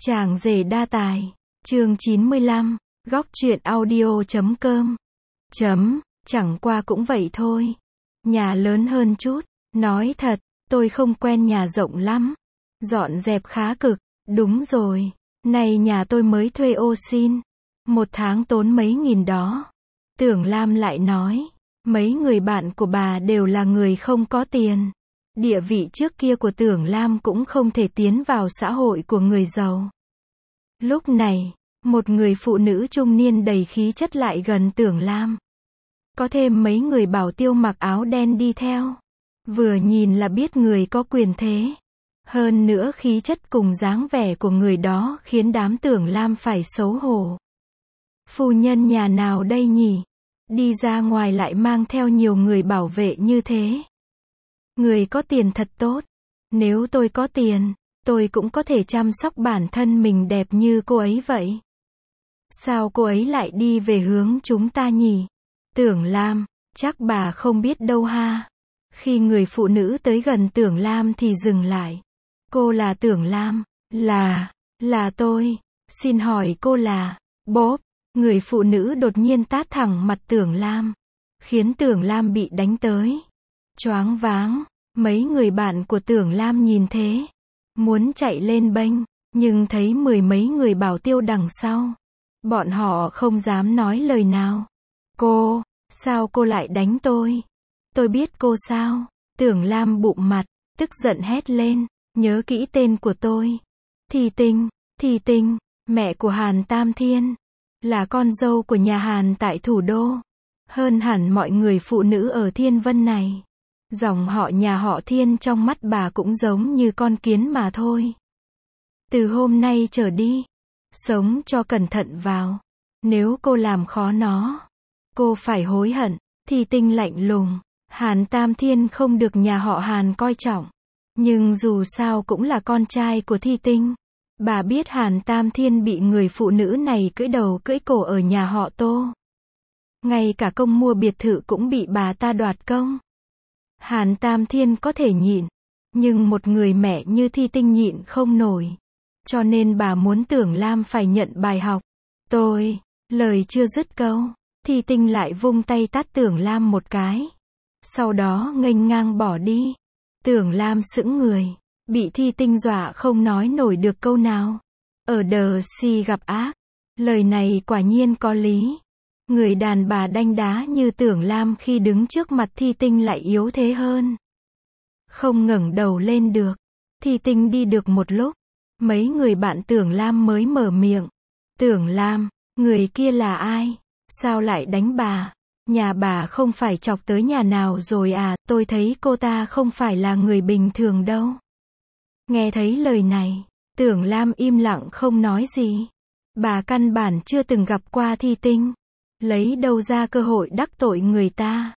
Chàng rể đa tài. Chương 95. Góc truyện audio.com. Chẳng qua cũng vậy thôi. Nhà lớn hơn chút. Nói thật, tôi không quen nhà rộng lắm. Dọn dẹp khá cực. Đúng rồi. Này nhà tôi mới thuê ô xin. Một tháng tốn mấy nghìn đó. Tưởng Lam lại nói. Mấy người bạn của bà đều là người không có tiền. Địa vị trước kia của Tưởng Lam cũng không thể tiến vào xã hội của người giàu. Lúc này, một người phụ nữ trung niên đầy khí chất lại gần Tưởng Lam. Có thêm mấy người bảo tiêu mặc áo đen đi theo. Vừa nhìn là biết người có quyền thế. Hơn nữa khí chất cùng dáng vẻ của người đó khiến đám Tưởng Lam phải xấu hổ. Phu nhân nhà nào đây nhỉ? Đi ra ngoài lại mang theo nhiều người bảo vệ như thế. Người có tiền thật tốt. Nếu tôi có tiền, tôi cũng có thể chăm sóc bản thân mình đẹp như cô ấy vậy. Sao cô ấy lại đi về hướng chúng ta nhỉ? Tưởng Lam, chắc bà không biết đâu ha. Khi người phụ nữ tới gần Tưởng Lam thì dừng lại. Cô là Tưởng Lam? Là tôi. Xin hỏi cô là... Bốp. Người phụ nữ đột nhiên tát thẳng mặt Tưởng Lam. Khiến Tưởng Lam bị đánh tới. Choáng váng. Mấy người bạn của Tưởng Lam nhìn thế. Muốn chạy lên bênh. Nhưng thấy mười mấy người bảo tiêu đằng sau. Bọn họ không dám nói lời nào. Cô, sao cô lại đánh tôi? Tôi biết cô sao? Tưởng Lam bụm mặt, tức giận hét lên. Nhớ kỹ tên của tôi. Thì Tình, mẹ của Hàn Tam Thiên. Là con dâu của nhà Hàn tại thủ đô. Hơn hẳn mọi người phụ nữ ở Thiên Vân này. Dòng họ nhà họ Thiên trong mắt bà cũng giống như con kiến mà thôi. Từ hôm nay trở đi, sống cho cẩn thận vào. Nếu cô làm khó nó, cô phải hối hận. Thì Tinh lạnh lùng. Hàn Tam Thiên không được nhà họ Hàn coi trọng. Nhưng dù sao cũng là con trai của Thi Tinh. Bà biết Hàn Tam Thiên bị người phụ nữ này cưỡi đầu cưỡi cổ ở nhà họ Tô. Ngay cả công mua biệt thự cũng bị bà ta đoạt công. Hàn Tam Thiên có thể nhịn. Nhưng một người mẹ như Thi Tinh nhịn không nổi. Cho nên bà muốn Tưởng Lam phải nhận bài học. Lời chưa dứt câu. Thi Tinh lại vung tay tát Tưởng Lam một cái. Sau đó nghênh ngang bỏ đi. Tưởng Lam sững người. Bị Thi Tinh dọa không nói nổi được câu nào. Ở đờ si gặp ác. Lời này quả nhiên có lý. Người đàn bà đanh đá như Tưởng Lam khi đứng trước mặt Thi Tinh lại yếu thế hơn. Không ngẩng đầu lên được. Thi Tinh đi được một lúc. Mấy người bạn Tưởng Lam mới mở miệng. Tưởng Lam, người kia là ai? Sao lại đánh bà? Nhà bà không phải chọc tới nhà nào rồi à? Tôi thấy cô ta không phải là người bình thường đâu. Nghe thấy lời này, Tưởng Lam im lặng không nói gì. Bà căn bản chưa từng gặp qua Thi Tinh. Lấy đâu ra cơ hội đắc tội người ta.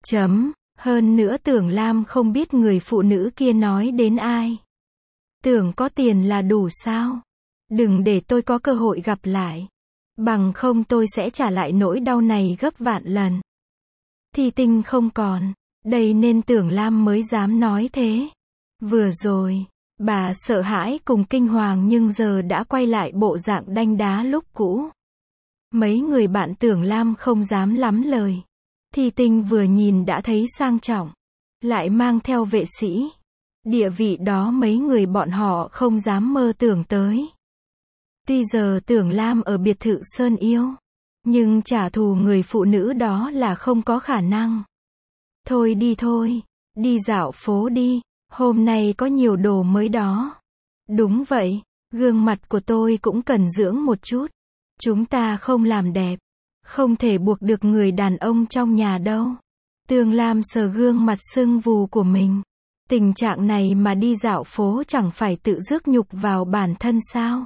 Hơn nữa Tưởng Lam không biết người phụ nữ kia nói đến ai. Tưởng có tiền là đủ sao? Đừng để tôi có cơ hội gặp lại. Bằng không tôi sẽ trả lại nỗi đau này gấp vạn lần. Thi Tinh không còn. Đây nên Tưởng Lam mới dám nói thế. Vừa rồi, bà sợ hãi cùng kinh hoàng nhưng giờ đã quay lại bộ dạng đanh đá lúc cũ. Mấy người bạn Tưởng Lam không dám lắm lời. Thi Tinh vừa nhìn đã thấy sang trọng. Lại mang theo vệ sĩ. Địa vị đó mấy người bọn họ không dám mơ tưởng tới. Tuy giờ Tưởng Lam ở biệt thự Sơn Yêu. Nhưng trả thù người phụ nữ đó là không có khả năng. Thôi. Đi dạo phố đi. Hôm nay có nhiều đồ mới đó. Đúng vậy. Gương mặt của tôi cũng cần dưỡng một chút. Chúng ta không làm đẹp. Không thể buộc được người đàn ông trong nhà đâu. Tưởng Lam sờ gương mặt sưng vù của mình. Tình trạng này mà đi dạo phố chẳng phải tự rước nhục vào bản thân sao?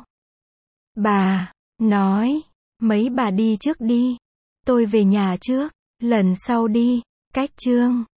Bà nói, mấy bà đi trước đi. Tôi về nhà trước, lần sau đi. Cách chương